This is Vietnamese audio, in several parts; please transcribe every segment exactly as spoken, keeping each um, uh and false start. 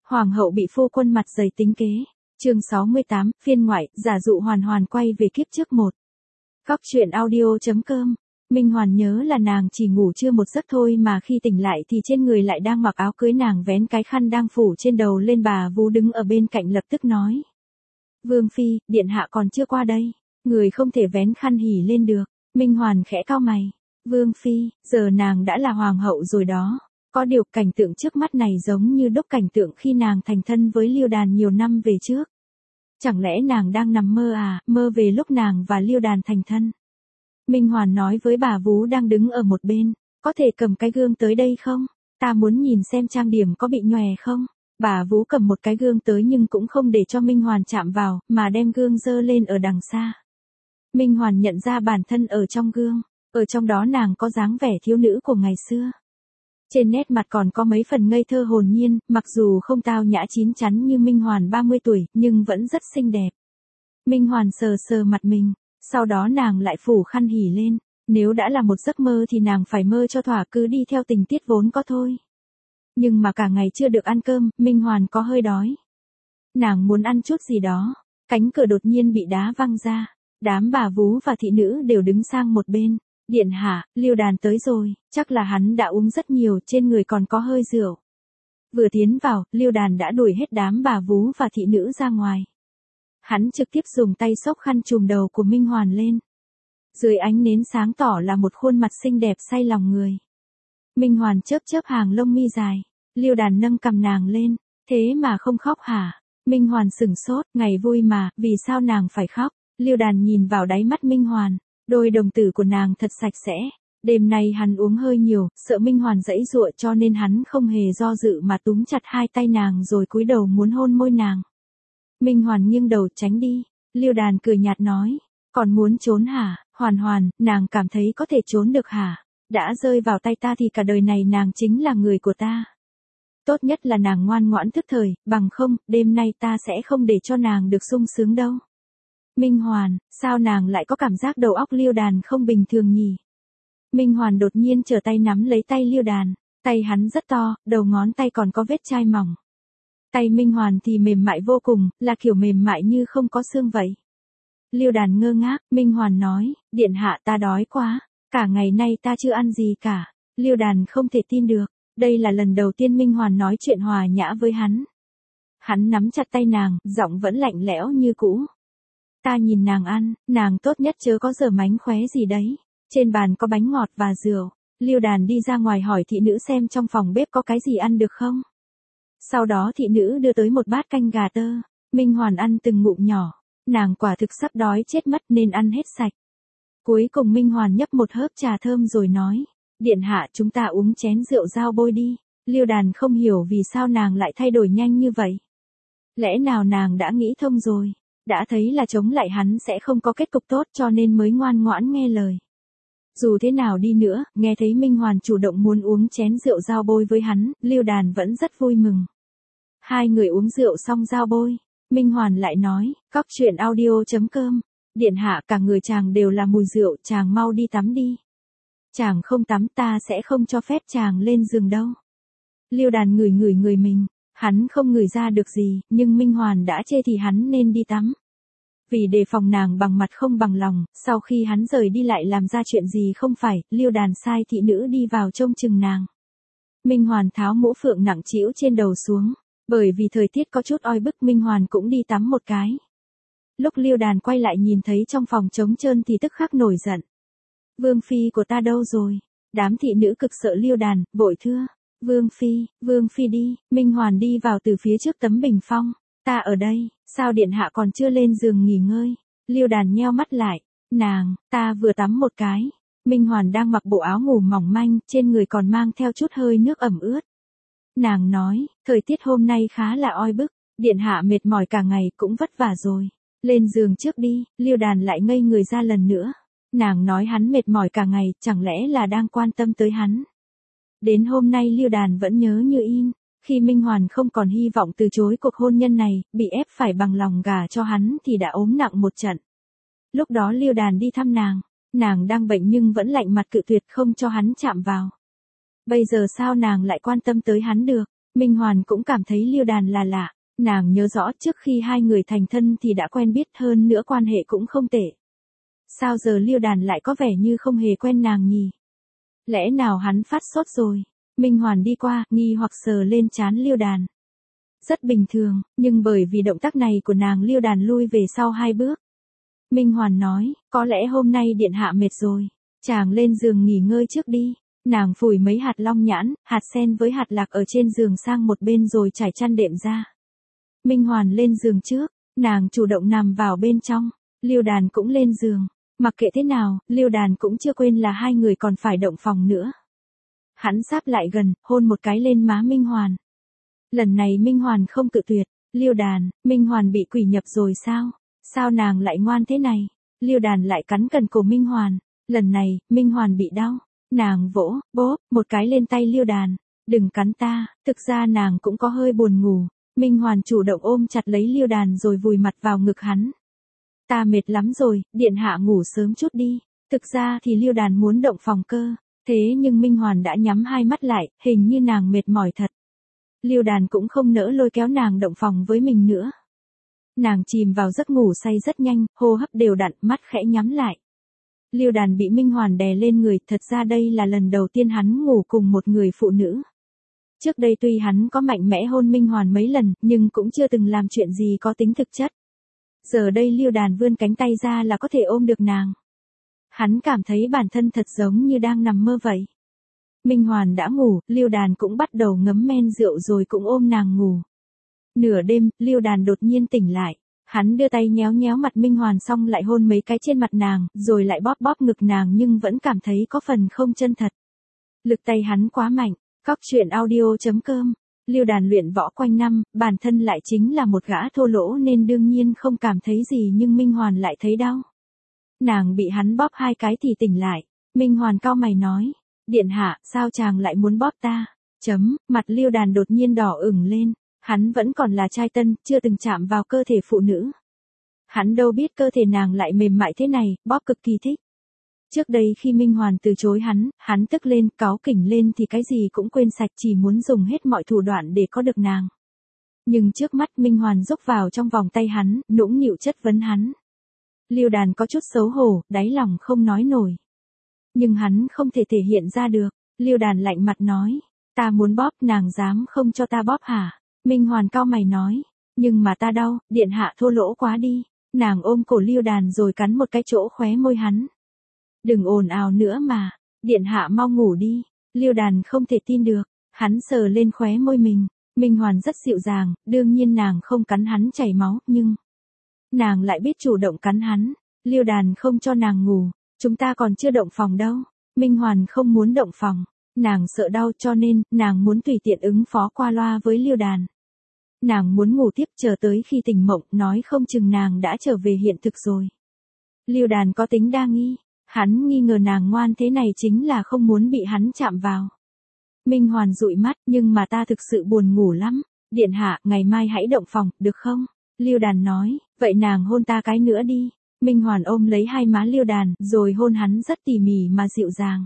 Hoàng hậu bị phu quân mặt dày tính kế. Chương sáu mươi tám, phiên ngoại, giả dụ Hoàn Hoàn quay về kiếp trước một. Góc truyện audio chấm com. Minh Hoàn nhớ là nàng chỉ ngủ chưa một giấc thôi mà khi tỉnh lại thì trên người lại đang mặc áo cưới, nàng vén cái khăn đang phủ trên đầu lên. Bà Vú đứng ở bên cạnh lập tức nói: Vương phi, điện hạ còn chưa qua đây, người không thể vén khăn hỉ lên được. Minh Hoàn khẽ cau mày. Vương phi, giờ nàng đã là hoàng hậu rồi đó. Có điều cảnh tượng trước mắt này giống như đúc cảnh tượng khi nàng thành thân với Liêu Đàn nhiều năm về trước. Chẳng lẽ nàng đang nằm mơ à, mơ về lúc nàng và Liêu Đàn thành thân. Minh Hoàn nói với bà Vú đang đứng ở một bên: có thể cầm cái gương tới đây không? Ta muốn nhìn xem trang điểm có bị nhòe không? Bà Vú cầm một cái gương tới nhưng cũng không để cho Minh Hoàn chạm vào, mà đem gương dơ lên ở đằng xa. Minh Hoàn nhận ra bản thân ở trong gương, ở trong đó nàng có dáng vẻ thiếu nữ của ngày xưa. Trên nét mặt còn có mấy phần ngây thơ hồn nhiên, mặc dù không tao nhã chín chắn như Minh Hoàn ba mươi tuổi, nhưng vẫn rất xinh đẹp. Minh Hoàn sờ sờ mặt mình, sau đó nàng lại phủ khăn hỉ lên. Nếu đã là một giấc mơ thì nàng phải mơ cho thỏa, cứ đi theo tình tiết vốn có thôi. Nhưng mà cả ngày chưa được ăn cơm, Minh Hoàn có hơi đói. Nàng muốn ăn chút gì đó. Cánh cửa đột nhiên bị đá văng ra. Đám bà Vú và thị nữ đều đứng sang một bên. Điện hạ, Liêu Đàn tới rồi, chắc là hắn đã uống rất nhiều, trên người còn có hơi rượu. Vừa tiến vào, Liêu Đàn đã đuổi hết đám bà Vú và thị nữ ra ngoài. Hắn trực tiếp dùng tay xốc khăn trùm đầu của Minh Hoàn lên. Dưới ánh nến sáng tỏ là một khuôn mặt xinh đẹp say lòng người. Minh Hoàn chớp chớp hàng lông mi dài. Liêu Đàn nâng cầm nàng lên. Thế mà không khóc hả? Minh Hoàn sửng sốt, ngày vui mà, vì sao nàng phải khóc? Liêu Đàn nhìn vào đáy mắt Minh Hoàn. Đôi đồng tử của nàng thật sạch sẽ. Đêm nay hắn uống hơi nhiều, sợ Minh Hoàn giãy giụa cho nên hắn không hề do dự mà túm chặt hai tay nàng rồi cúi đầu muốn hôn môi nàng. Minh Hoàn nghiêng đầu tránh đi. Liêu Đàn cười nhạt nói: còn muốn trốn hả? Hoàn Hoàn, nàng cảm thấy có thể trốn được hả? Đã rơi vào tay ta thì cả đời này nàng chính là người của ta. Tốt nhất là nàng ngoan ngoãn thức thời, bằng không, đêm nay ta sẽ không để cho nàng được sung sướng đâu. Minh Hoàn, sao nàng lại có cảm giác đầu óc Liêu Đàn không bình thường nhỉ? Minh Hoàn đột nhiên trở tay nắm lấy tay Liêu Đàn. Tay hắn rất to, đầu ngón tay còn có vết chai mỏng. Tay Minh Hoàn thì mềm mại vô cùng, là kiểu mềm mại như không có xương vậy. Liêu Đàn ngơ ngác, Minh Hoàn nói: điện hạ, ta đói quá, cả ngày nay ta chưa ăn gì cả. Liêu Đàn không thể tin được, đây là lần đầu tiên Minh Hoàn nói chuyện hòa nhã với hắn. Hắn nắm chặt tay nàng, giọng vẫn lạnh lẽo như cũ. Ta nhìn nàng ăn, nàng tốt nhất chớ có giở mánh khóe gì đấy. Trên bàn có bánh ngọt và rượu. Liêu Đàn đi ra ngoài hỏi thị nữ xem trong phòng bếp có cái gì ăn được không. Sau đó thị nữ đưa tới một bát canh gà tơ. Minh Hoàn ăn từng ngụm nhỏ. Nàng quả thực sắp đói chết mất nên ăn hết sạch. Cuối cùng Minh Hoàn nhấp một hớp trà thơm rồi nói: điện hạ, chúng ta uống chén rượu dao bôi đi. Liêu Đàn không hiểu vì sao nàng lại thay đổi nhanh như vậy. Lẽ nào nàng đã nghĩ thông rồi, đã thấy là chống lại hắn sẽ không có kết cục tốt cho nên mới ngoan ngoãn nghe lời. Dù thế nào đi nữa, nghe thấy Minh Hoàn chủ động muốn uống chén rượu dao bôi với hắn, Liêu Đàn vẫn rất vui mừng. Hai người uống rượu xong dao bôi, Minh Hoàn lại nói: góc truyện audio chấm com. Điện hạ, cả người chàng đều là mùi rượu, chàng mau đi tắm đi. Chàng không tắm ta sẽ không cho phép chàng lên giường đâu. Liêu Đàn ngửi ngửi người mình, hắn không ngửi ra được gì, nhưng Minh Hoàn đã chê thì hắn nên đi tắm. Vì đề phòng nàng bằng mặt không bằng lòng, sau khi hắn rời đi lại làm ra chuyện gì không phải, Liêu Đàn sai thị nữ đi vào trông chừng nàng. Minh Hoàn tháo mũ phượng nặng trĩu trên đầu xuống, bởi vì thời tiết có chút oi bức Minh Hoàn cũng đi tắm một cái. Lúc Liêu Đàn quay lại nhìn thấy trong phòng trống trơn thì tức khắc nổi giận. Vương phi của ta đâu rồi? Đám thị nữ cực sợ Liêu Đàn, vội thưa: Vương phi, Vương phi đi. Minh Hoàn đi vào từ phía trước tấm bình phong. Ta ở đây, sao điện hạ còn chưa lên giường nghỉ ngơi? Liêu Đàn nheo mắt lại. Nàng, ta vừa tắm một cái. Minh Hoàn đang mặc bộ áo ngủ mỏng manh, trên người còn mang theo chút hơi nước ẩm ướt. Nàng nói: thời tiết hôm nay khá là oi bức, điện hạ mệt mỏi cả ngày cũng vất vả rồi. Lên giường trước đi. Liêu Đàn lại ngây người ra lần nữa. Nàng nói hắn mệt mỏi cả ngày, chẳng lẽ là đang quan tâm tới hắn. Đến hôm nay Liêu Đàn vẫn nhớ như in. Khi Minh Hoàn không còn hy vọng từ chối cuộc hôn nhân này, bị ép phải bằng lòng gả cho hắn thì đã ốm nặng một trận. Lúc đó Liêu Đàn đi thăm nàng, nàng đang bệnh nhưng vẫn lạnh mặt cự tuyệt không cho hắn chạm vào. Bây giờ sao nàng lại quan tâm tới hắn được? Minh Hoàn cũng cảm thấy Liêu Đàn là lạ, nàng nhớ rõ trước khi hai người thành thân thì đã quen biết, hơn nữa quan hệ cũng không tệ. Sao giờ Liêu Đàn lại có vẻ như không hề quen nàng nhỉ? Lẽ nào hắn phát sốt rồi? Minh Hoàn đi qua, nghi hoặc sờ lên trán Liêu Đàn. Rất bình thường, nhưng bởi vì động tác này của nàng, Liêu Đàn lui về sau hai bước. Minh Hoàn nói, có lẽ hôm nay điện hạ mệt rồi, chàng lên giường nghỉ ngơi trước đi. Nàng phủi mấy hạt long nhãn, hạt sen với hạt lạc ở trên giường sang một bên rồi trải chăn đệm ra. Minh Hoàn lên giường trước, nàng chủ động nằm vào bên trong, Liêu Đàn cũng lên giường. Mặc kệ thế nào, Liêu Đàn cũng chưa quên là hai người còn phải động phòng nữa. Hắn sáp lại gần, hôn một cái lên má Minh Hoàn. Lần này Minh Hoàn không cự tuyệt. Liêu Đàn, Minh Hoàn bị quỷ nhập rồi sao? Sao nàng lại ngoan thế này? Liêu Đàn lại cắn cần cổ Minh Hoàn. Lần này, Minh Hoàn bị đau. Nàng vỗ, bóp, một cái lên tay Liêu Đàn. Đừng cắn ta, thực ra nàng cũng có hơi buồn ngủ. Minh Hoàn chủ động ôm chặt lấy Liêu Đàn rồi vùi mặt vào ngực hắn. Ta mệt lắm rồi, điện hạ ngủ sớm chút đi. Thực ra thì Liêu Đàn muốn động phòng cơ. Thế nhưng Minh Hoàn đã nhắm hai mắt lại, hình như nàng mệt mỏi thật. Liêu Đàn cũng không nỡ lôi kéo nàng động phòng với mình nữa. Nàng chìm vào giấc ngủ say rất nhanh, hô hấp đều đặn, mắt khẽ nhắm lại. Liêu Đàn bị Minh Hoàn đè lên người, thật ra đây là lần đầu tiên hắn ngủ cùng một người phụ nữ. Trước đây tuy hắn có mạnh mẽ hôn Minh Hoàn mấy lần, nhưng cũng chưa từng làm chuyện gì có tính thực chất. Giờ đây Liêu Đàn vươn cánh tay ra là có thể ôm được nàng. Hắn cảm thấy bản thân thật giống như đang nằm mơ vậy. Minh Hoàn đã ngủ, Liêu Đàn cũng bắt đầu ngấm men rượu rồi cũng ôm nàng ngủ. Nửa đêm, Liêu Đàn đột nhiên tỉnh lại. Hắn đưa tay nhéo nhéo mặt Minh Hoàn xong lại hôn mấy cái trên mặt nàng, rồi lại bóp bóp ngực nàng nhưng vẫn cảm thấy có phần không chân thật. Lực tay hắn quá mạnh. Cóc truyện audio chấm com. Liêu Đàn luyện võ quanh năm, bản thân lại chính là một gã thô lỗ nên đương nhiên không cảm thấy gì, nhưng Minh Hoàn lại thấy đau. Nàng bị hắn bóp hai cái thì tỉnh lại. Minh Hoàn cau mày nói. Điện hạ, sao chàng lại muốn bóp ta? Chấm, mặt Liêu Đàn đột nhiên đỏ ửng lên. Hắn vẫn còn là trai tân, chưa từng chạm vào cơ thể phụ nữ. Hắn đâu biết cơ thể nàng lại mềm mại thế này, bóp cực kỳ thích. Trước đây khi Minh Hoàn từ chối hắn, hắn tức lên, cáu kỉnh lên thì cái gì cũng quên sạch, chỉ muốn dùng hết mọi thủ đoạn để có được nàng. Nhưng trước mắt Minh Hoàn rúc vào trong vòng tay hắn, nũng nịu chất vấn hắn. Liêu Đàn có chút xấu hổ, đáy lòng không nói nổi. Nhưng hắn không thể thể hiện ra được. Liêu Đàn lạnh mặt nói. Ta muốn bóp, nàng dám không cho ta bóp hả? Minh Hoàn cau mày nói. Nhưng mà ta đau, điện hạ thô lỗ quá đi. Nàng ôm cổ Liêu Đàn rồi cắn một cái chỗ khóe môi hắn. Đừng ồn ào nữa mà. Điện hạ mau ngủ đi. Liêu Đàn không thể tin được. Hắn sờ lên khóe môi mình. Minh Hoàn rất dịu dàng, đương nhiên nàng không cắn hắn chảy máu, nhưng nàng lại biết chủ động cắn hắn. Liêu Đàn không cho nàng ngủ. Chúng ta còn chưa động phòng đâu. Minh Hoàn không muốn động phòng. Nàng sợ đau cho nên, nàng muốn tùy tiện ứng phó qua loa với Liêu Đàn. Nàng muốn ngủ tiếp chờ tới khi tỉnh mộng, nói không chừng nàng đã trở về hiện thực rồi. Liêu Đàn có tính đa nghi. Hắn nghi ngờ nàng ngoan thế này chính là không muốn bị hắn chạm vào. Minh Hoàn dụi mắt, nhưng mà ta thực sự buồn ngủ lắm. Điện hạ, ngày mai hãy động phòng, được không? Liêu Đàn nói, vậy nàng hôn ta cái nữa đi. Minh Hoàn ôm lấy hai má Liêu Đàn, rồi hôn hắn rất tỉ mỉ mà dịu dàng.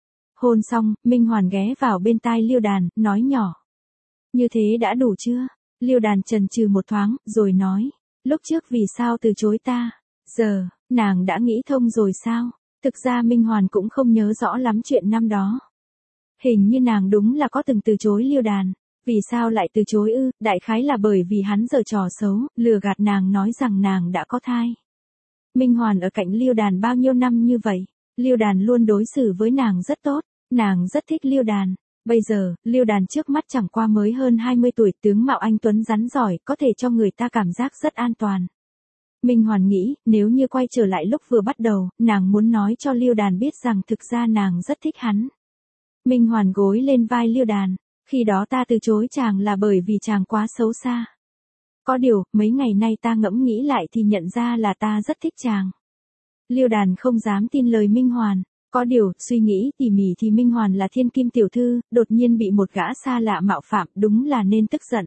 Hôn xong, Minh Hoàn ghé vào bên tai Liêu Đàn, nói nhỏ. Như thế đã đủ chưa? Liêu Đàn chần chừ một thoáng, rồi nói. Lúc trước vì sao từ chối ta? Giờ, nàng đã nghĩ thông rồi sao? Thực ra Minh Hoàn cũng không nhớ rõ lắm chuyện năm đó. Hình như nàng đúng là có từng từ chối Liêu Đàn. Vì sao lại từ chối ư? Đại khái là bởi vì hắn giở trò xấu, lừa gạt nàng nói rằng nàng đã có thai. Minh Hoàn ở cạnh Liêu Đàn bao nhiêu năm như vậy, Liêu Đàn luôn đối xử với nàng rất tốt, nàng rất thích Liêu Đàn. Bây giờ, Liêu Đàn trước mắt chẳng qua mới hơn hai mươi tuổi, tướng mạo anh tuấn rắn giỏi, có thể cho người ta cảm giác rất an toàn. Minh Hoàn nghĩ, nếu như quay trở lại lúc vừa bắt đầu, nàng muốn nói cho Liêu Đàn biết rằng thực ra nàng rất thích hắn. Minh Hoàn gối lên vai Liêu Đàn, khi đó ta từ chối chàng là bởi vì chàng quá xấu xa. Có điều, mấy ngày nay ta ngẫm nghĩ lại thì nhận ra là ta rất thích chàng. Liêu Đàn không dám tin lời Minh Hoàn. Có điều, suy nghĩ tỉ mỉ thì Minh Hoàn là thiên kim tiểu thư, đột nhiên bị một gã xa lạ mạo phạm, đúng là nên tức giận.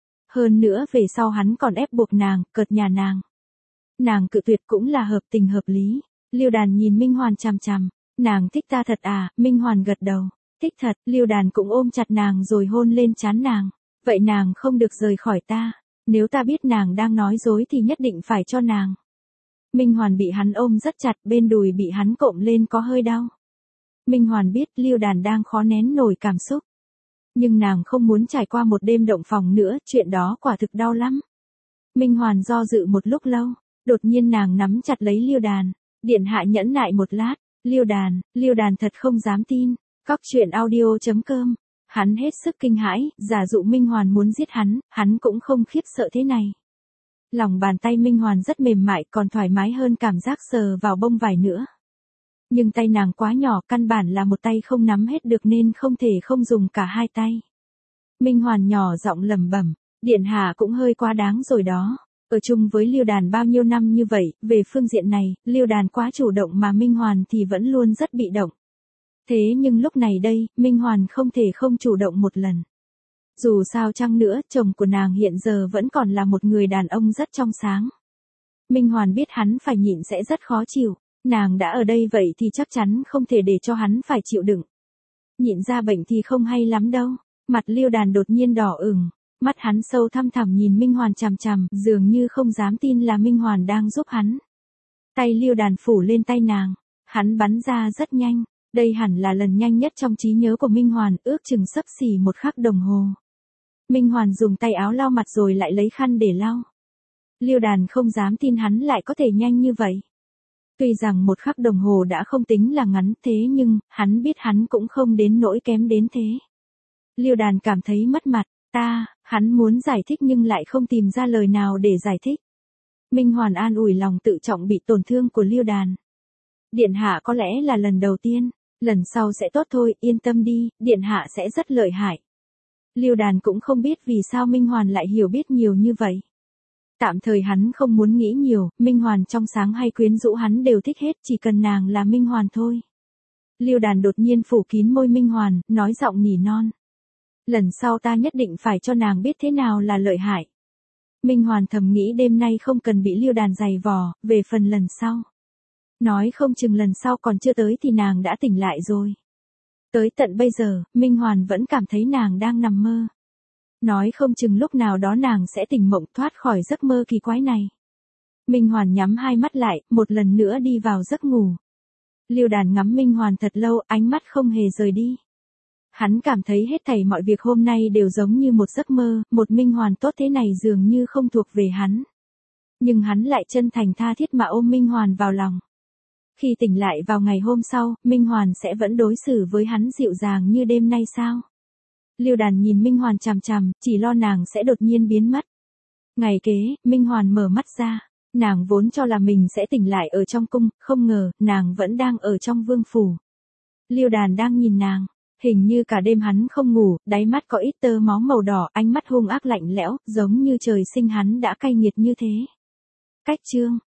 Hơn nữa về sau hắn còn ép buộc nàng, cợt nhà nàng. Nàng cự tuyệt cũng là hợp tình hợp lý. Liêu Đàn nhìn Minh Hoàn chằm chằm. Nàng thích ta thật à? Minh Hoàn gật đầu. Thích thật. Liêu Đàn cũng ôm chặt nàng rồi hôn lên trán nàng. Vậy nàng không được rời khỏi ta, nếu ta biết nàng đang nói dối thì nhất định phải cho nàng. Minh Hoàn bị hắn ôm rất chặt, bên đùi bị hắn cộm lên có hơi đau. Minh Hoàn biết Liêu Đàn đang khó nén nổi cảm xúc. Nhưng nàng không muốn trải qua một đêm động phòng nữa, chuyện đó quả thực đau lắm. Minh Hoàn do dự một lúc lâu, đột nhiên nàng nắm chặt lấy Liêu Đàn. Điện hạ nhẫn nại một lát, Liêu Đàn, Liêu Đàn thật không dám tin. Cóc truyện audio chấm com. Hắn hết sức kinh hãi, giả dụ Minh Hoàn muốn giết hắn, hắn cũng không khiếp sợ thế này. Lòng bàn tay Minh Hoàn rất mềm mại, còn thoải mái hơn cảm giác sờ vào bông vải nữa. Nhưng tay nàng quá nhỏ, căn bản là một tay không nắm hết được nên không thể không dùng cả hai tay. Minh Hoàn nhỏ giọng lẩm bẩm, điện hạ cũng hơi quá đáng rồi đó. Ở chung với Liêu Đàn bao nhiêu năm như vậy, về phương diện này, Liêu Đàn quá chủ động mà Minh Hoàn thì vẫn luôn rất bị động. Thế nhưng lúc này đây, Minh Hoàn không thể không chủ động một lần. Dù sao chăng nữa, chồng của nàng hiện giờ vẫn còn là một người đàn ông rất trong sáng. Minh Hoàn biết hắn phải nhịn sẽ rất khó chịu, nàng đã ở đây vậy thì chắc chắn không thể để cho hắn phải chịu đựng. Nhịn ra bệnh thì không hay lắm đâu. Mặt Liêu Đàn đột nhiên đỏ ửng, mắt hắn sâu thăm thẳm nhìn Minh Hoàn chằm chằm, dường như không dám tin là Minh Hoàn đang giúp hắn. Tay Liêu Đàn phủ lên tay nàng, hắn bắn ra rất nhanh. Đây hẳn là lần nhanh nhất trong trí nhớ của Minh Hoàn, ước chừng xấp xỉ một khắc đồng hồ. Minh Hoàn dùng tay áo lau mặt rồi lại lấy khăn để lau. Liêu Đàn không dám tin hắn lại có thể nhanh như vậy. Tuy rằng một khắc đồng hồ đã không tính là ngắn, thế nhưng, hắn biết hắn cũng không đến nỗi kém đến thế. Liêu Đàn cảm thấy mất mặt, ta, hắn muốn giải thích nhưng lại không tìm ra lời nào để giải thích. Minh Hoàn an ủi lòng tự trọng bị tổn thương của Liêu Đàn. Điện hạ có lẽ là lần đầu tiên, lần sau sẽ tốt thôi, yên tâm đi, điện hạ sẽ rất lợi hại. Liêu Đàn cũng không biết vì sao Minh Hoàn lại hiểu biết nhiều như vậy. Tạm thời hắn không muốn nghĩ nhiều, Minh Hoàn trong sáng hay quyến rũ hắn đều thích hết, chỉ cần nàng là Minh Hoàn thôi. Liêu Đàn đột nhiên phủ kín môi Minh Hoàn, nói giọng nỉ non. Lần sau ta nhất định phải cho nàng biết thế nào là lợi hại. Minh Hoàn thầm nghĩ đêm nay không cần bị Liêu Đàn giày vò, về phần lần sau. Nói không chừng lần sau còn chưa tới thì nàng đã tỉnh lại rồi. Tới tận bây giờ, Minh Hoàn vẫn cảm thấy nàng đang nằm mơ. Nói không chừng lúc nào đó nàng sẽ tỉnh mộng thoát khỏi giấc mơ kỳ quái này. Minh Hoàn nhắm hai mắt lại, một lần nữa đi vào giấc ngủ. Liêu Đàn ngắm Minh Hoàn thật lâu, ánh mắt không hề rời đi. Hắn cảm thấy hết thảy mọi việc hôm nay đều giống như một giấc mơ, một Minh Hoàn tốt thế này dường như không thuộc về hắn. Nhưng hắn lại chân thành tha thiết mà ôm Minh Hoàn vào lòng. Khi tỉnh lại vào ngày hôm sau, Minh Hoàn sẽ vẫn đối xử với hắn dịu dàng như đêm nay sao? Liêu Đàn nhìn Minh Hoàn chằm chằm, chỉ lo nàng sẽ đột nhiên biến mất. Ngày kế, Minh Hoàn mở mắt ra. Nàng vốn cho là mình sẽ tỉnh lại ở trong cung, không ngờ, nàng vẫn đang ở trong vương phủ. Liêu Đàn đang nhìn nàng. Hình như cả đêm hắn không ngủ, đáy mắt có ít tơ máu màu đỏ, ánh mắt hung ác lạnh lẽo, giống như trời sinh hắn đã cay nghiệt như thế. Cách chương